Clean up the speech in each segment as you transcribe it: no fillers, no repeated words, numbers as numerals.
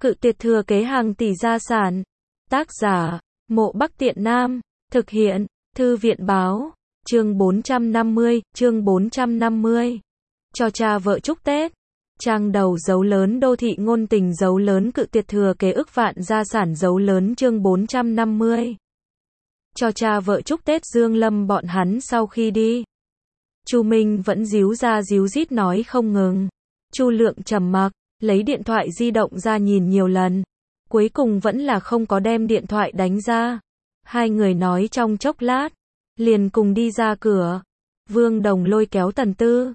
Cự tuyệt thừa kế hàng tỷ gia sản. Tác giả, Mộ Bắc Tiện Nam. Thực hiện, Thư viện báo. Chương 450. Cho cha vợ chúc Tết. Trang đầu dấu lớn đô thị ngôn tình dấu lớn cự tuyệt thừa kế ức vạn gia sản dấu lớn chương 450. Cho cha vợ chúc Tết Dương Lâm bọn hắn sau khi đi. Chu Minh vẫn díu ra díu dít nói không ngừng. Chu Lượng trầm mặc, lấy điện thoại di động ra nhìn nhiều lần. Cuối cùng vẫn là không có đem điện thoại đánh ra. Hai người nói trong chốc lát, liền cùng đi ra cửa. Vương Đồng lôi kéo Tần Tư.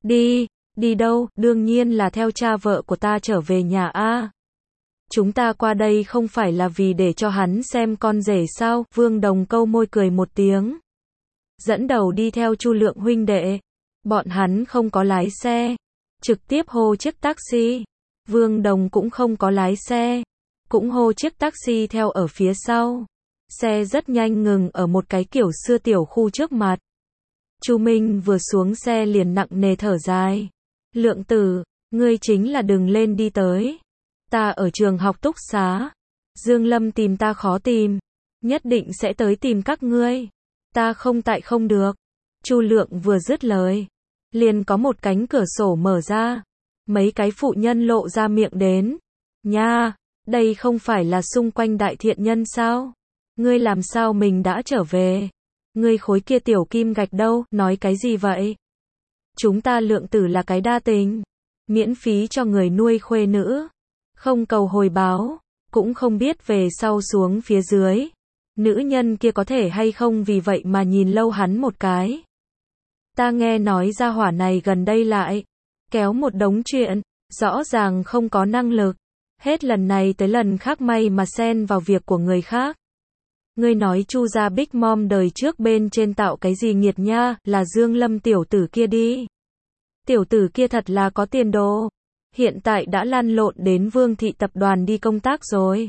Đi đâu, đương nhiên là theo cha vợ của ta trở về nhà a. Chúng ta qua đây không phải là vì để cho hắn xem con rể sao, Vương Đồng câu môi cười một tiếng. Dẫn đầu đi theo Chu Lượng huynh đệ. Bọn hắn không có lái xe, trực tiếp hô chiếc taxi. Vương Đồng cũng không có lái xe, cũng hô chiếc taxi theo ở phía sau. Xe rất nhanh ngừng ở một cái kiểu xưa tiểu khu trước mặt. Chu Minh vừa xuống xe liền nặng nề thở dài. Lượng tử, ngươi chính là đừng lên đi tới. Ta ở trường học túc xá. Dương Lâm tìm ta khó tìm. Nhất định sẽ tới tìm các ngươi. Ta không tại không được. Chu Lượng vừa dứt lời, liền có một cánh cửa sổ mở ra. Mấy cái phụ nhân lộ ra miệng đến. Nha, đây không phải là xung quanh đại thiện nhân sao? Ngươi làm sao mình đã trở về? Ngươi khối kia tiểu kim gạch đâu, nói cái gì vậy? Chúng ta Lượng tử là cái đa tình. Miễn phí cho người nuôi khuê nữ. Không cầu hồi báo, cũng không biết về sau xuống phía dưới. Nữ nhân kia có thể hay không vì vậy mà nhìn lâu hắn một cái. Ta nghe nói gia hỏa này gần đây lại kéo một đống chuyện, rõ ràng không có năng lực. Hết lần này tới lần khác may mà xen vào việc của người khác. Ngươi nói Chu gia Big Mom đời trước bên trên tạo cái gì nghiệt nha, là Dương Lâm tiểu tử kia đi. Tiểu tử kia thật là có tiền đồ. Hiện tại đã lăn lộn đến Vương thị tập đoàn đi công tác rồi.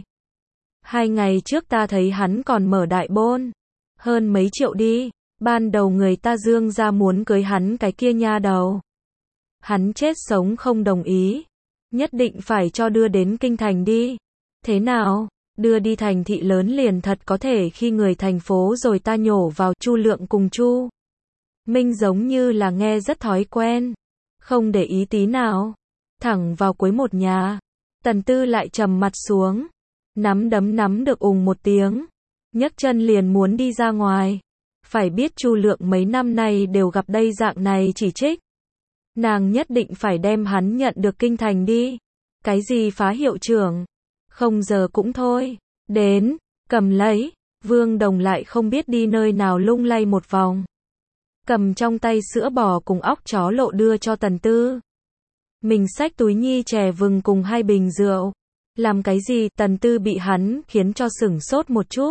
2 ngày trước ta thấy hắn còn mở đại bôn. Hơn mấy triệu đi. Ban đầu người ta Dương gia muốn cưới hắn cái kia nha đầu. Hắn chết sống không đồng ý. Nhất định phải cho đưa đến kinh thành đi. Thế nào? Đưa đi thành thị lớn liền thật có thể khi người thành phố rồi ta nhổ vào. Chu Lượng cùng Chu Minh giống như là nghe rất thói quen. Không để ý tí nào. Thẳng vào cuối một nhà. Tần Tư lại trầm mặt xuống. Nắm đấm nắm được một tiếng. Nhấc chân liền muốn đi ra ngoài. Phải biết Chu Lượng mấy năm nay đều gặp đây dạng này chỉ trích. Nàng nhất định phải đem hắn nhận được kinh thành đi. Cái gì phá hiệu trưởng? Không giờ cũng thôi. Đến, cầm lấy. Vương Đồng lại không biết đi nơi nào lung lay một vòng. Cầm trong tay sữa bò cùng óc chó lộ đưa cho Tần Tư. Mình xách túi nhi chè vừng cùng 2 bình rượu. Làm cái gì? Tần Tư bị hắn khiến cho sửng sốt một chút.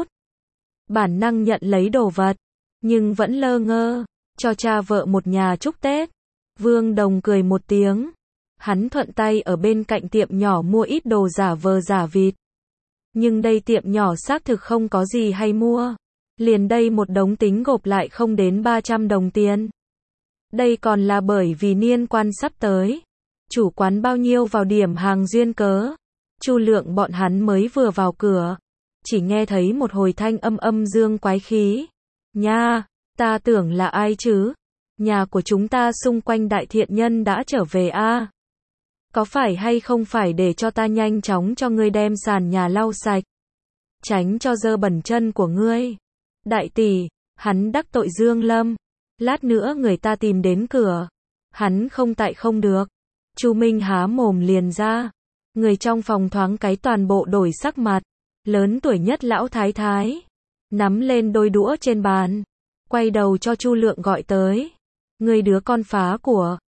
Bản năng nhận lấy đồ vật, nhưng vẫn lơ ngơ. Cho cha vợ một nhà chúc Tết. Vương Đồng cười một tiếng. Hắn thuận tay ở bên cạnh tiệm nhỏ mua ít đồ giả vờ giả vịt. Nhưng đây tiệm nhỏ xác thực không có gì hay mua. Liền đây một đống tính gộp lại không đến 300 đồng tiền. Đây còn là bởi vì niên quan sắp tới. Chủ quán bao nhiêu vào điểm hàng duyên cớ. Chu Lượng bọn hắn mới vừa vào cửa. Chỉ nghe thấy một hồi thanh âm dương quái khí. Nha, ta tưởng là ai chứ? Nhà của chúng ta xung quanh đại thiện nhân đã trở về a. Có phải hay không phải để cho ta nhanh chóng cho ngươi đem sàn nhà lau sạch. Tránh cho dơ bẩn chân của ngươi. Đại tỷ, hắn đắc tội Dương Lâm. Lát nữa người ta tìm đến cửa. Hắn không tại không được. Chu Minh há mồm liền ra. Người trong phòng thoáng cái toàn bộ đổi sắc mặt. Lớn tuổi nhất lão thái thái. Nắm lên đôi đũa trên bàn. Quay đầu cho Chu Lượng gọi tới. Ngươi đứa con phá của.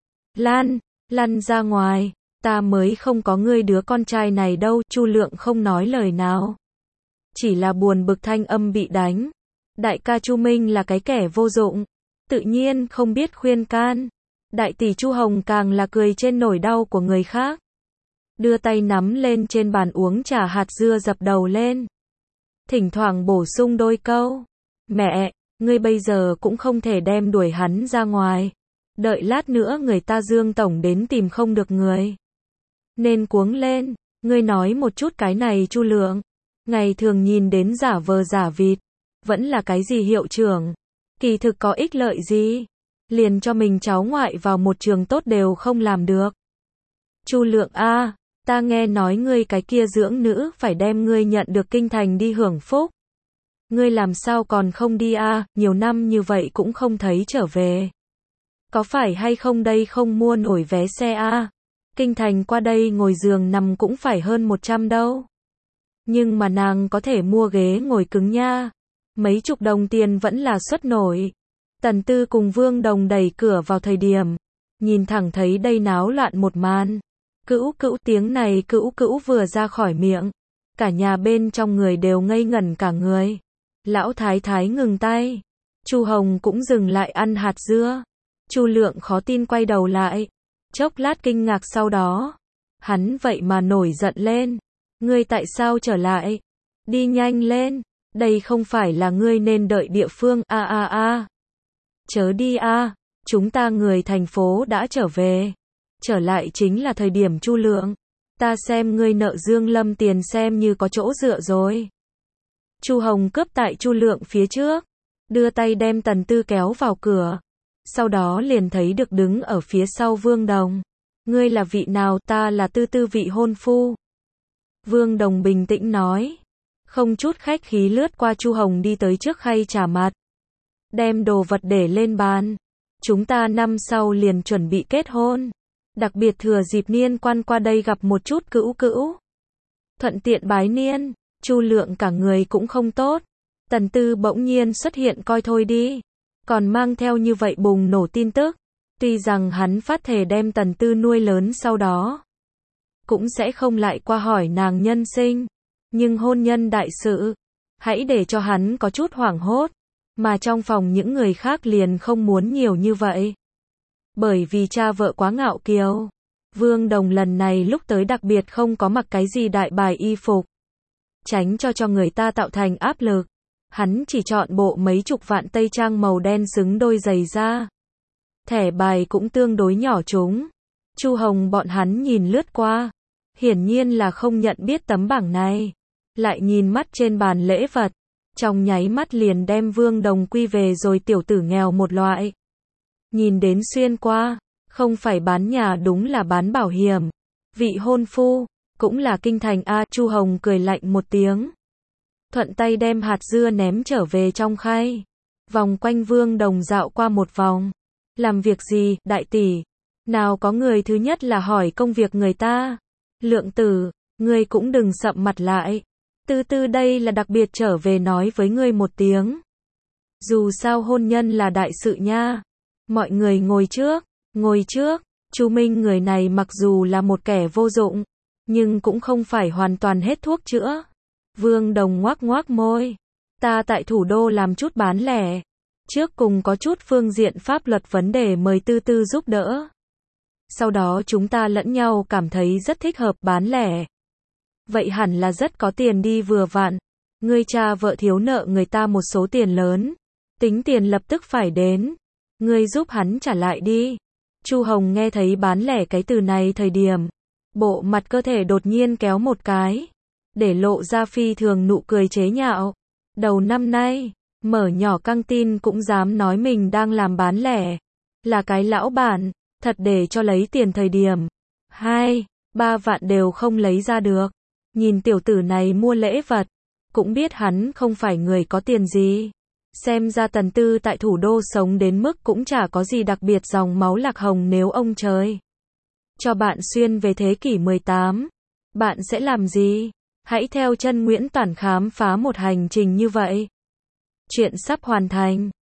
Lăn ra ngoài. Ta mới không có ngươi đứa con trai này đâu. Chu Lượng không nói lời nào. Chỉ là buồn bực thanh âm bị đánh. Đại ca Chu Minh là cái kẻ vô dụng. Tự nhiên không biết khuyên can. Đại tỷ Chu Hồng càng là cười trên nỗi đau của người khác. Đưa tay nắm lên trên bàn uống trà hạt dưa dập đầu lên. Thỉnh thoảng bổ sung đôi câu. Mẹ, ngươi bây giờ cũng không thể đem đuổi hắn ra ngoài. Đợi lát nữa người ta Dương tổng đến tìm không được người. Nên cuống lên. Ngươi nói một chút cái này Chu Lượng. Ngày thường nhìn đến giả vờ giả vịt. Vẫn là cái gì hiệu trưởng. Kỳ thực có ích lợi gì. Liền cho mình cháu ngoại vào một trường tốt đều không làm được. Chu Lượng a, ta nghe nói ngươi cái kia dưỡng nữ phải đem ngươi nhận được kinh thành đi hưởng phúc. Ngươi làm sao còn không đi a, nhiều năm như vậy cũng không thấy trở về. Có phải hay không đây không mua nổi vé xe a? Kinh thành qua đây ngồi giường nằm cũng phải hơn 100 đâu. Nhưng mà nàng có thể mua ghế ngồi cứng nha. Mấy chục đồng tiền vẫn là xuất nổi. Tần Tư cùng Vương Đồng đẩy cửa vào thời điểm. Nhìn thẳng thấy đây náo loạn một màn. Cữu cữu, tiếng này cữu cữu vừa ra khỏi miệng. Cả nhà bên trong người đều ngây ngẩn cả người. Lão thái thái ngừng tay. Chu Hồng cũng dừng lại ăn hạt dưa. Chu Lượng khó tin quay đầu lại. Chốc lát kinh ngạc sau đó. Hắn vậy mà nổi giận lên. Ngươi tại sao trở lại? Đi nhanh lên. Đây không phải là ngươi nên đợi địa phương. Chớ đi a. Chúng ta người thành phố đã trở về. Trở lại chính là thời điểm Chu Lượng. Ta xem ngươi nợ Dương Lâm tiền xem như có chỗ dựa rồi. Chu Hồng cướp tại Chu Lượng phía trước. Đưa tay đem Tần Tư kéo vào cửa. Sau đó liền thấy được đứng ở phía sau Vương Đồng. Ngươi là vị nào? Ta là Tư Tư vị hôn phu. Vương Đồng bình tĩnh nói. Không chút khách khí lướt qua Chu Hồng đi tới trước khay trà mặt. Đem đồ vật để lên bàn. Chúng ta năm sau liền chuẩn bị kết hôn. Đặc biệt thừa dịp niên quan qua đây gặp một chút cữu cữu. Thuận tiện bái niên. Chu Lượng cả người cũng không tốt. Tần Tư bỗng nhiên xuất hiện coi thôi đi. Còn mang theo như vậy bùng nổ tin tức. Tuy rằng hắn phát thề đem Tần Tư nuôi lớn sau đó. Cũng sẽ không lại qua hỏi nàng nhân sinh. Nhưng hôn nhân đại sự. Hãy để cho hắn có chút hoảng hốt. Mà trong phòng những người khác liền không muốn nhiều như vậy. Bởi vì cha vợ quá ngạo kiêu. Vương Đồng lần này lúc tới đặc biệt không có mặc cái gì đại bài y phục. Tránh cho người ta tạo thành áp lực. Hắn chỉ chọn bộ mấy chục vạn tây trang màu đen xứng đôi giày da. Thẻ bài cũng tương đối nhỏ chúng. Chu Hồng bọn hắn nhìn lướt qua. Hiển nhiên là không nhận biết tấm bảng này. Lại nhìn mắt trên bàn lễ vật. Trong nháy mắt liền đem Vương Đồng quy về rồi tiểu tử nghèo một loại. Nhìn đến xuyên qua. Không phải bán nhà đúng là bán bảo hiểm. Vị hôn phu. Cũng là kinh thành a. Chu Hồng cười lạnh một tiếng. Thuận tay đem hạt dưa ném trở về trong khay. Vòng quanh Vương Đồng dạo qua một vòng. Làm việc gì, đại tỷ? Nào có người thứ nhất là hỏi công việc người ta. Lượng tử, ngươi cũng đừng sậm mặt lại. Tư Tư đây là đặc biệt trở về nói với ngươi một tiếng. Dù sao hôn nhân là đại sự nha. Mọi người ngồi trước, ngồi trước. Chu Minh người này mặc dù là một kẻ vô dụng, nhưng cũng không phải hoàn toàn hết thuốc chữa. Vương Đồng ngoác ngoác môi. Ta tại thủ đô làm chút bán lẻ. Trước cùng có chút phương diện pháp luật vấn đề mời Tư Tư giúp đỡ. Sau đó chúng ta lẫn nhau cảm thấy rất thích hợp bán lẻ. Vậy hẳn là rất có tiền đi vừa vặn. Ngươi cha vợ thiếu nợ người ta một số tiền lớn. Tính tiền lập tức phải đến. Ngươi giúp hắn trả lại đi. Chu Hồng nghe thấy bán lẻ cái từ này thời điểm. Bộ mặt cơ thể đột nhiên kéo một cái. Để lộ ra phi thường nụ cười chế nhạo. Đầu năm nay, mở nhỏ căng tin cũng dám nói mình đang làm bán lẻ. Là cái lão bản, thật để cho lấy tiền thời điểm. 2, 3 vạn đều không lấy ra được. Nhìn tiểu tử này mua lễ vật. Cũng biết hắn không phải người có tiền gì. Xem ra Tần Tư tại thủ đô sống đến mức cũng chả có gì đặc biệt dòng máu lạc hồng nếu ông trời cho bạn xuyên về thế kỷ 18. Bạn sẽ làm gì? Hãy theo chân Nguyễn Toản khám phá một hành trình như vậy. Chuyện sắp hoàn thành.